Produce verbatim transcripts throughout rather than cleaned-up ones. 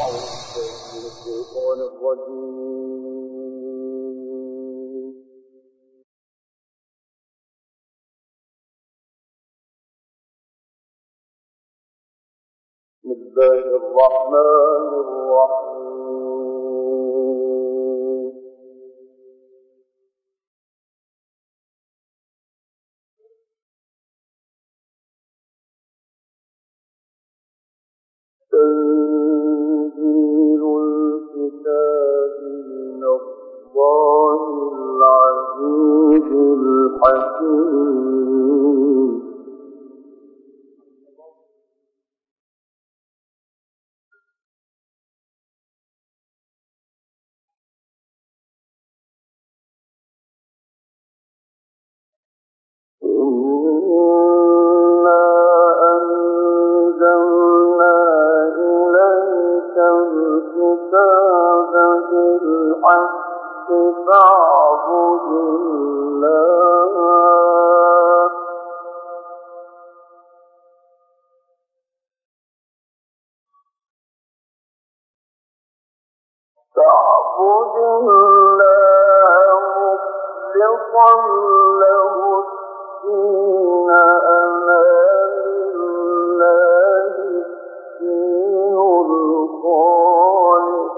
الشيطان الرجيم. بسم الله الرحمن الرحيم. تنزيل الكتاب من الله العزيز الحكيم. إنا أنزلنا إليك الكتاب بالحق فاعبد الله فاعبد الله مخلصا له الدين ألا لله الدين الخالص.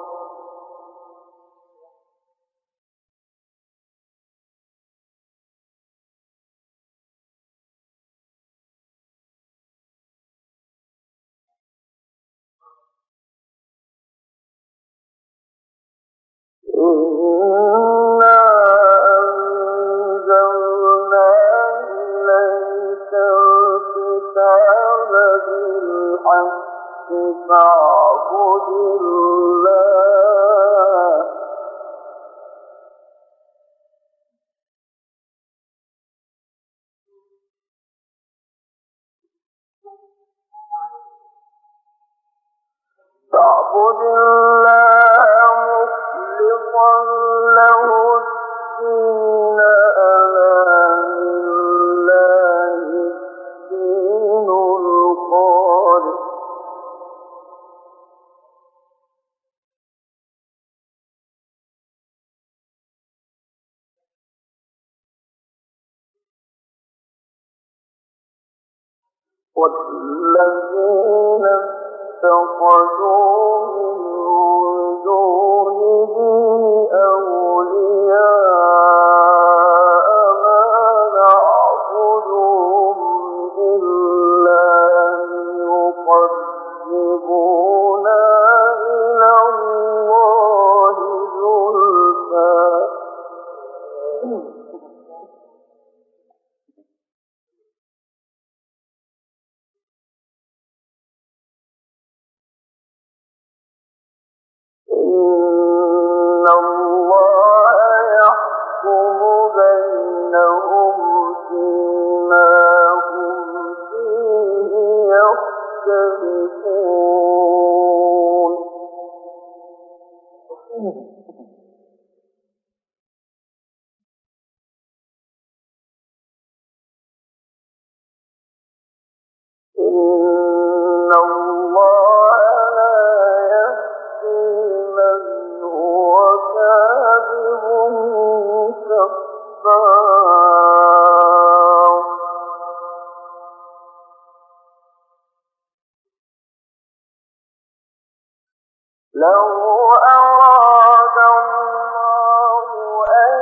إنا أنزلنا إليك الكتاب بالحق فاعبد الله فاعبد الله مخلصا له الدين ألا لله الدين الخالص. والذين اتخذوا من دونه أولياء ما نعبدهم إلا ليقربونا إلى الله زلفى. إن الله يحكم بينهم فيما هم فيه يختلفون. إن الله لا يهدي من هو كاذب كفار. لو أراد الله أن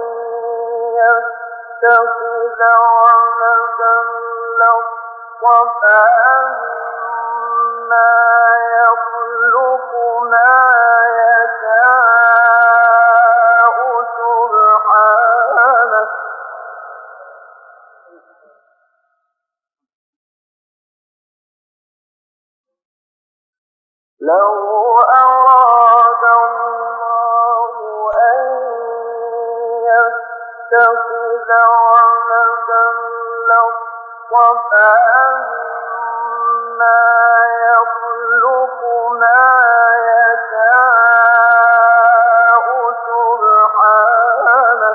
يتخذ ولدا لاصطفى مما يخلق ما يشاء سبحانه. لو أراد الله أن يتخذ ولدا لاصطفى مما يخلق ما يشاء سبحانه.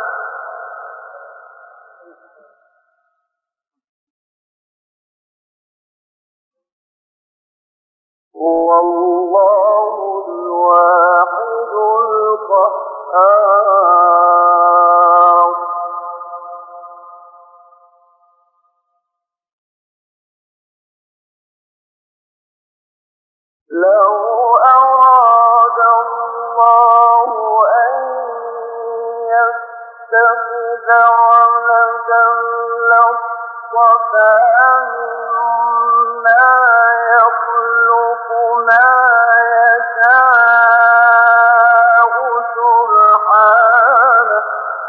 هو الله لو أراد الله أن يتخذ ولدا لاصطفى مما يخلق ما يشاء سبحانه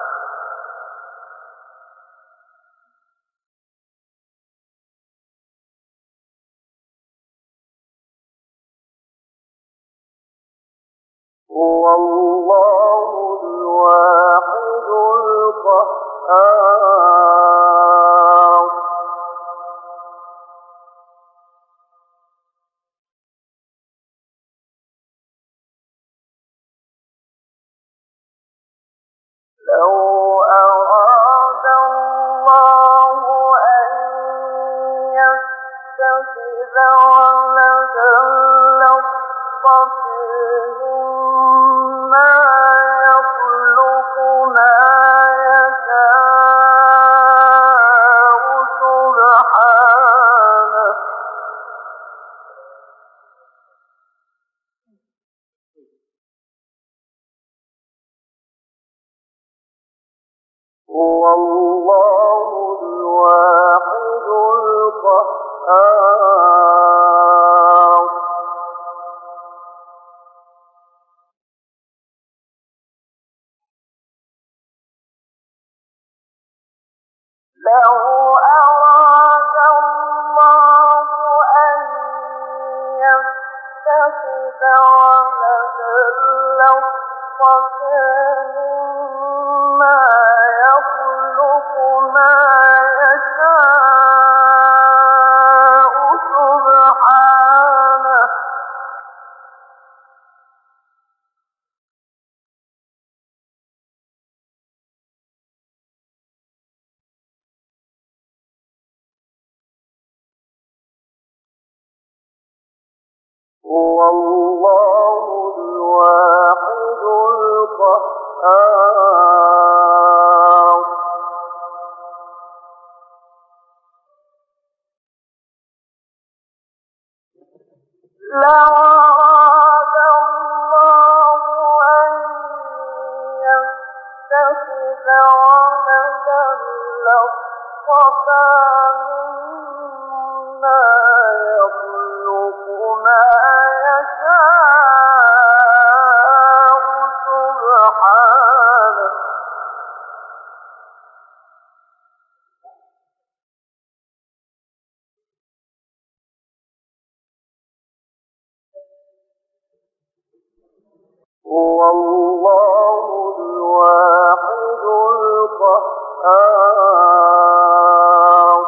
هو الله الواحد القهار لو أراد الله أن يتخذ ولدا لاصطفى مما يخلق ما يشاء سبحانه هو الله الواحد القهار لو أراد الله أن يتخذ ولدا لاصطفى مما يخلق ما يشاء سبحانه هو الله الواحد القهار لو أراد الله أن يتخذ ولدا لاصطفى مما يخلق ما يشاء سبحانه هو الله الواحد القهار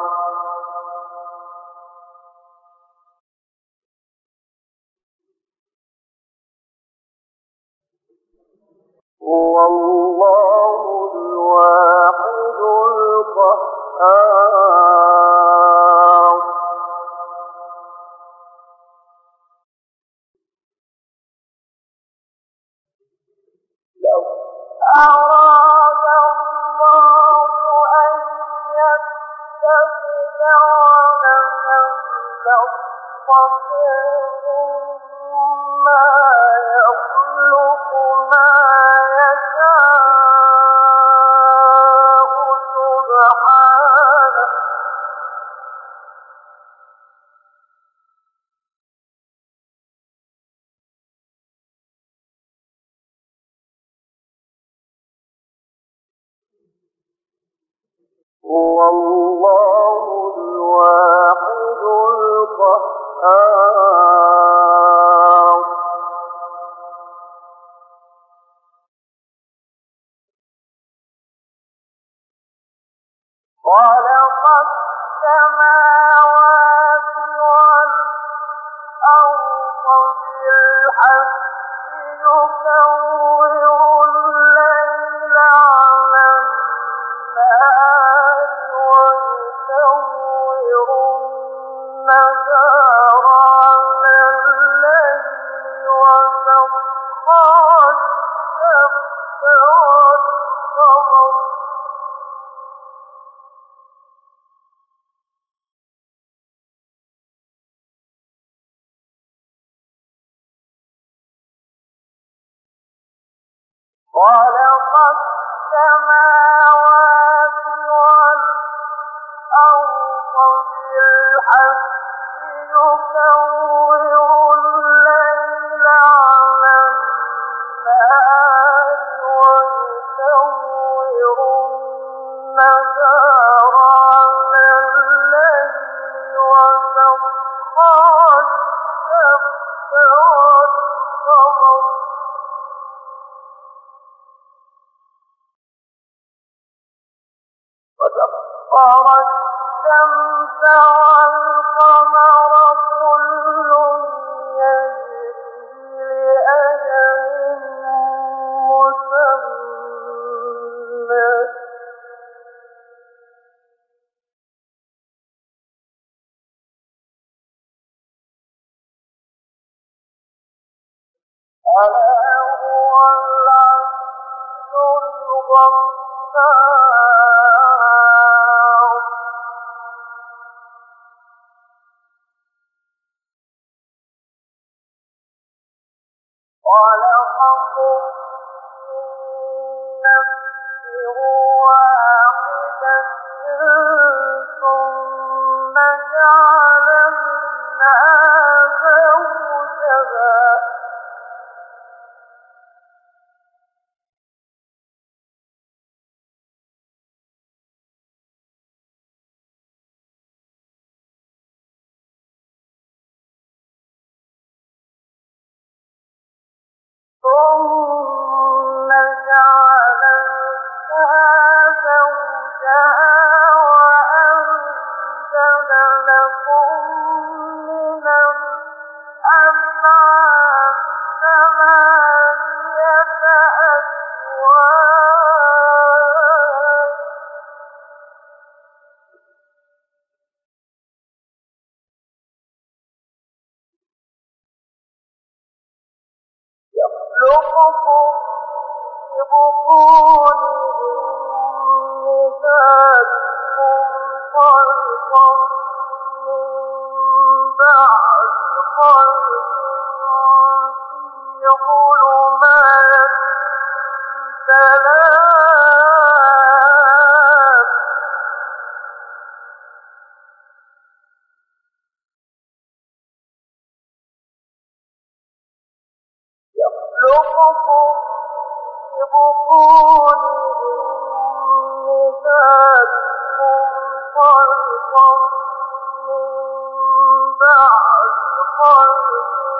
هو الله الواحد القهار لو أراد الله أن يتخذ ولدا لاصطفى مما يخلق ما يشاء سبحانه هو الله الواحد القهار خلق السماوات والأرض بالحق يكور الليل على النهار ويكور النهار على الليل وسخر الشمس والقمر خلق السماوات والأرض بالحق يكور الليل على النهار ويكور النهار على الليل وسخر الشمس والقمر وسخر الشمس والقمر كل يجري لأجل مسمى ألا هو العزيز الغفار خلقكم من نفس واحدة ثم جعل منها زوجها ثم جعل منها زوجها وأنزل لكم من الأنعام ثمانية أزواج يخلقكم في بطون أمهاتكم خلقا من بعد خلق في ظلمات ثلاث يخلقكم في بطون أمهاتكم خلقا من بعد خلق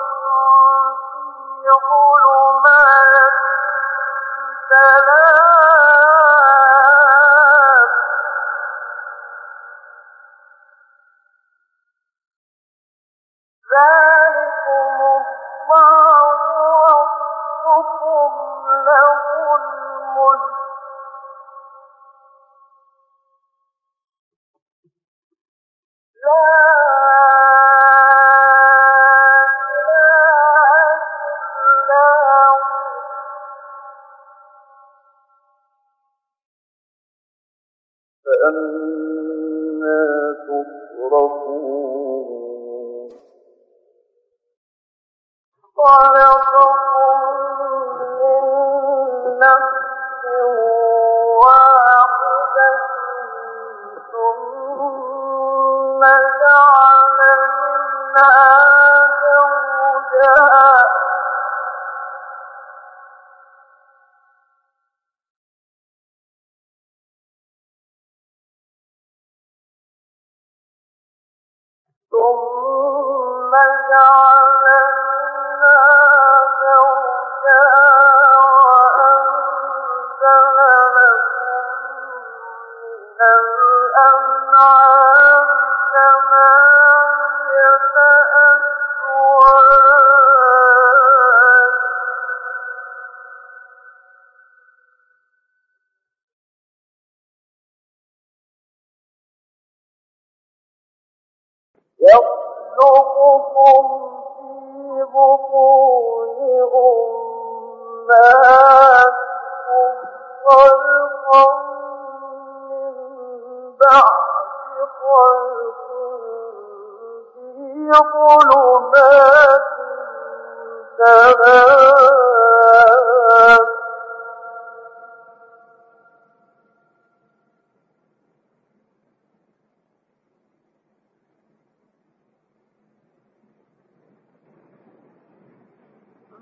في ظلمات ثلاث ذلكم الله ربكم له الملك لا إله إلا هو فأنى تصرفون خلقكم من نفس واحدة ثم جعل منها زوجها ثم جعل منها زوجها وأنزل لكم من الأنعام ثمانية أزواج يخلقكم في بطون أمهاتكم خلقا من بعد خلق في ظلمات ثلاث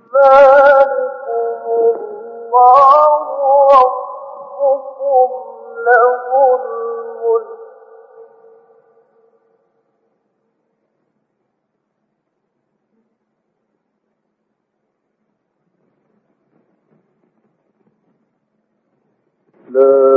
ذلكم الله ربكم له الملك لا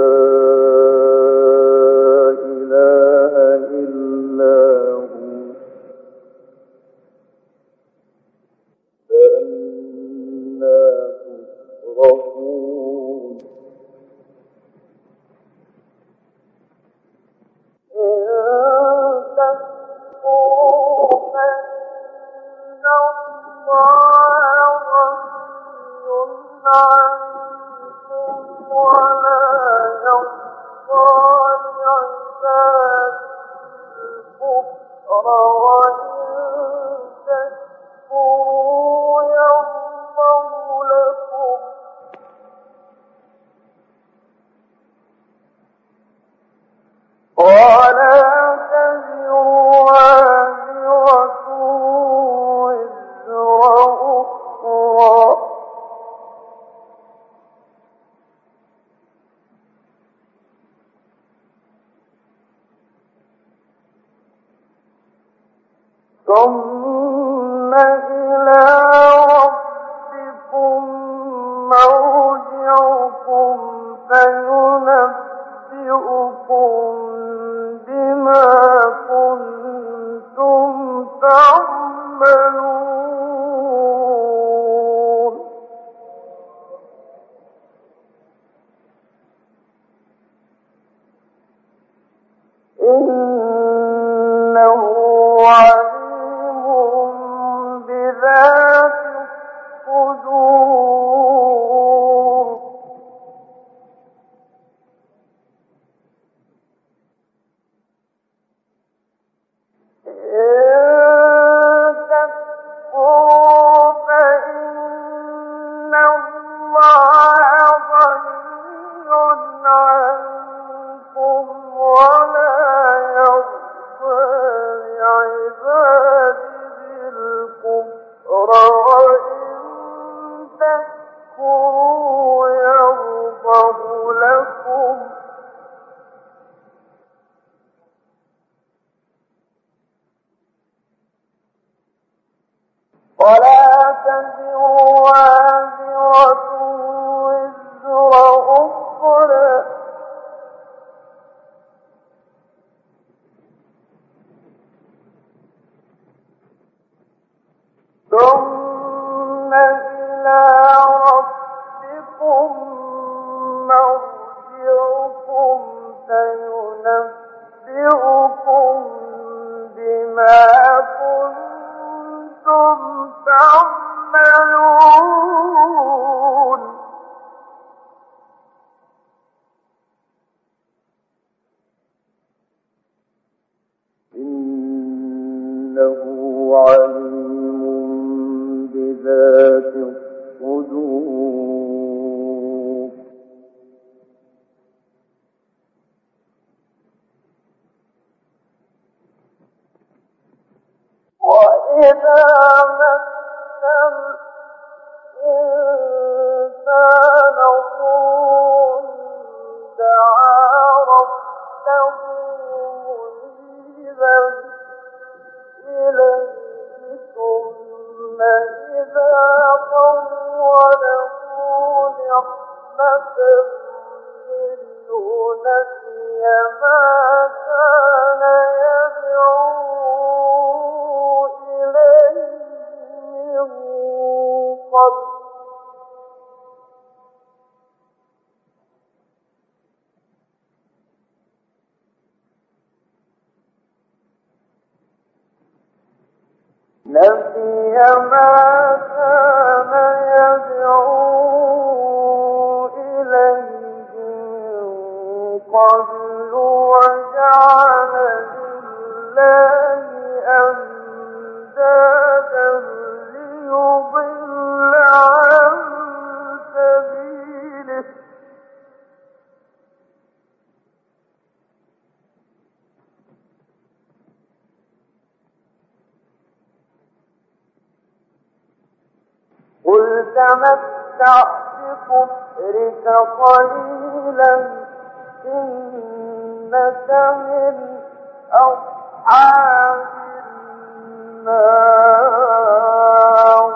ثم إلى ربكم مرجعكم فينبئكم بما كنتم تعملون إنه عليم بذات الصدور إن تكفروا فإن الله غني عنكم ولا يرضى لعباده الكفر وإن تكفروا يرضه لكم ولا تزر وازرة وزر أخرى ثم إلى ربكم مرجعكم فينبئكم بما كنتم تعملون إنه عليم بذات الصدور وإذا مس الإنسان ضر دعا ربه منيبا إليه ثم إذا طوله نعمة منه نسي ما كان يدعو إليه من قبل نسي ما كان يدعو إليه من قبل وجعل لله أندادا ليضل تمتع بكفرك قليلا إنك من أصحاب النار.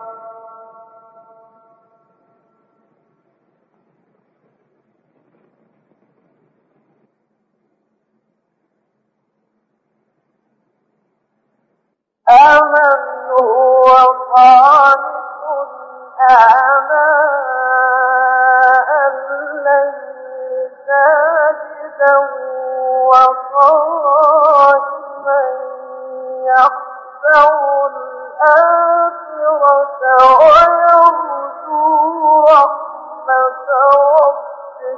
أمن هو خالق آناء الليل ساجدا وقائما يحذر الآخرة ويرجو رحمة ربه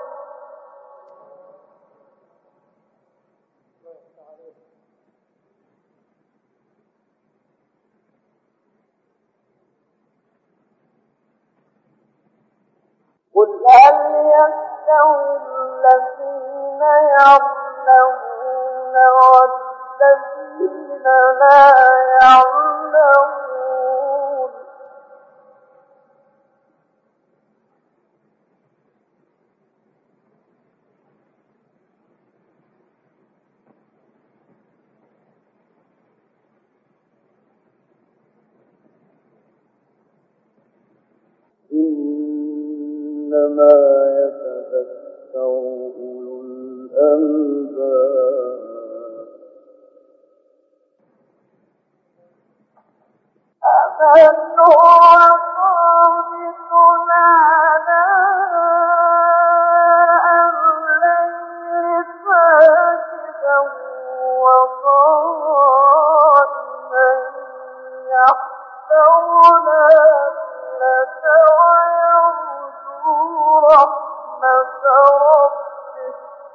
قل هل يستوي الذين يعلمون والذين لا يعلمون إنما يتذكر أولو الألباب. أمن هو قانت آناء الليل ساجدا وقائما يحذر الآخرة ويرجو رحمة ربه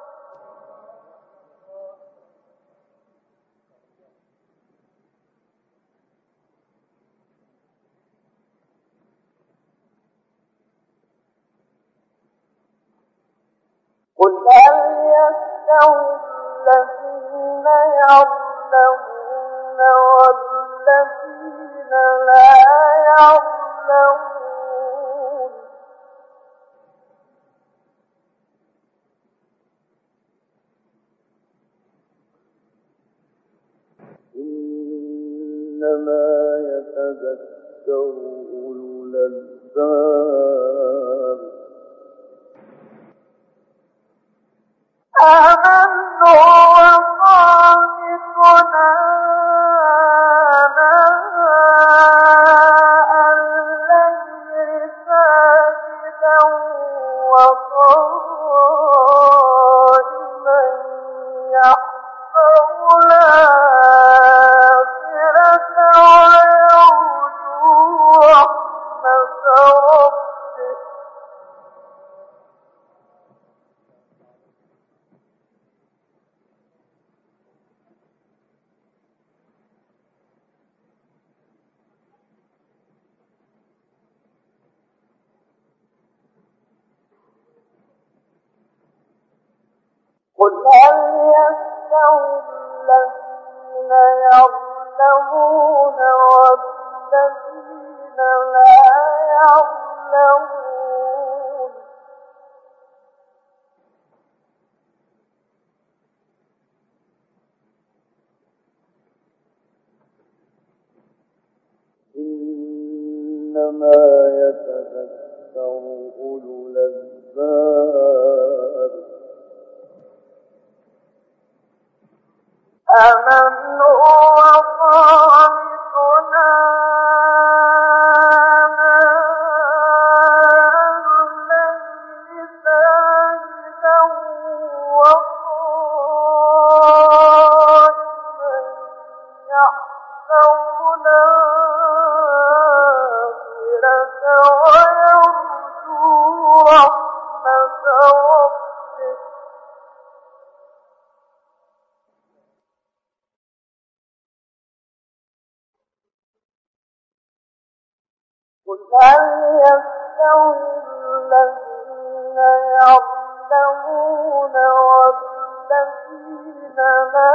قل هل يستوي الذين يعلمون والذين لا يعلمون إنما يتذكر أولو الألباب. أمن هو قانت آناء الليل ساجدا وقائما يحذر الآخرة ويرجو رحمة ربه قل هل يستوي الذين يعلمون والذين لا يعلمون إنما يتذكر أولو الألباب. أمن هو قانت آناء الليل ساجدا وقائما يحذر الآخرة ويرجو رحمة ربه قل هل يستوي الذين يعلمون والذين لا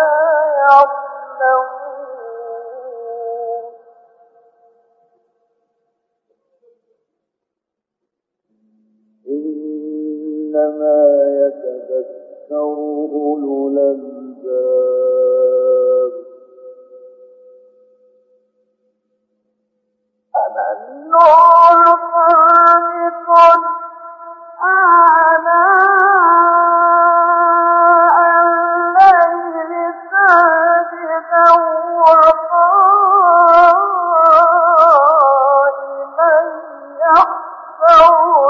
يعلمون إنما يتذكر أولو الألباب أمن هو قانت آناء الليل ساجدا وقائما يحذر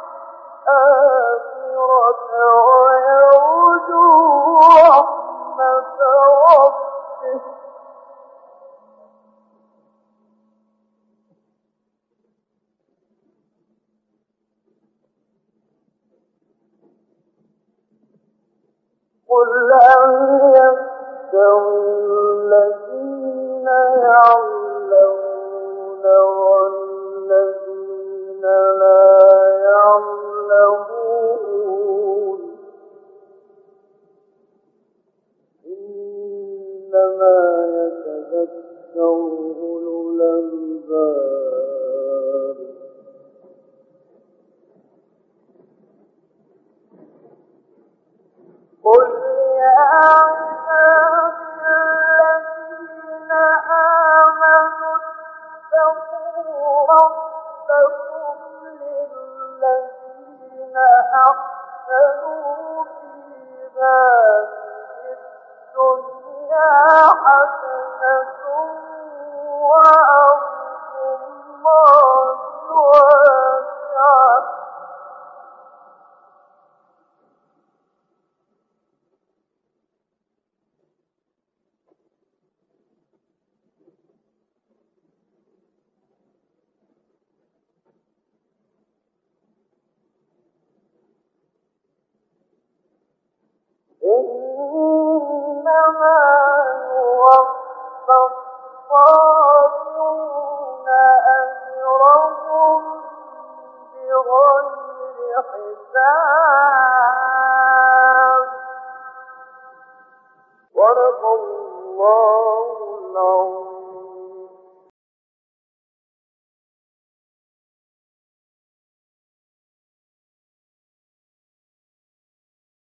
الآخرة ويرجو رحمة ربه قل هل يستوي الذين يعلمون والذين لا يعلمون إنما يتذكر أولو الألباب قل يا عبادي الذين آمنوا اتقوا ربكم للذين أحسنوا في هذه الدنيا حسنة وأرض الله واسعة إنما يوفى الصابرون أجرهم بغير حساب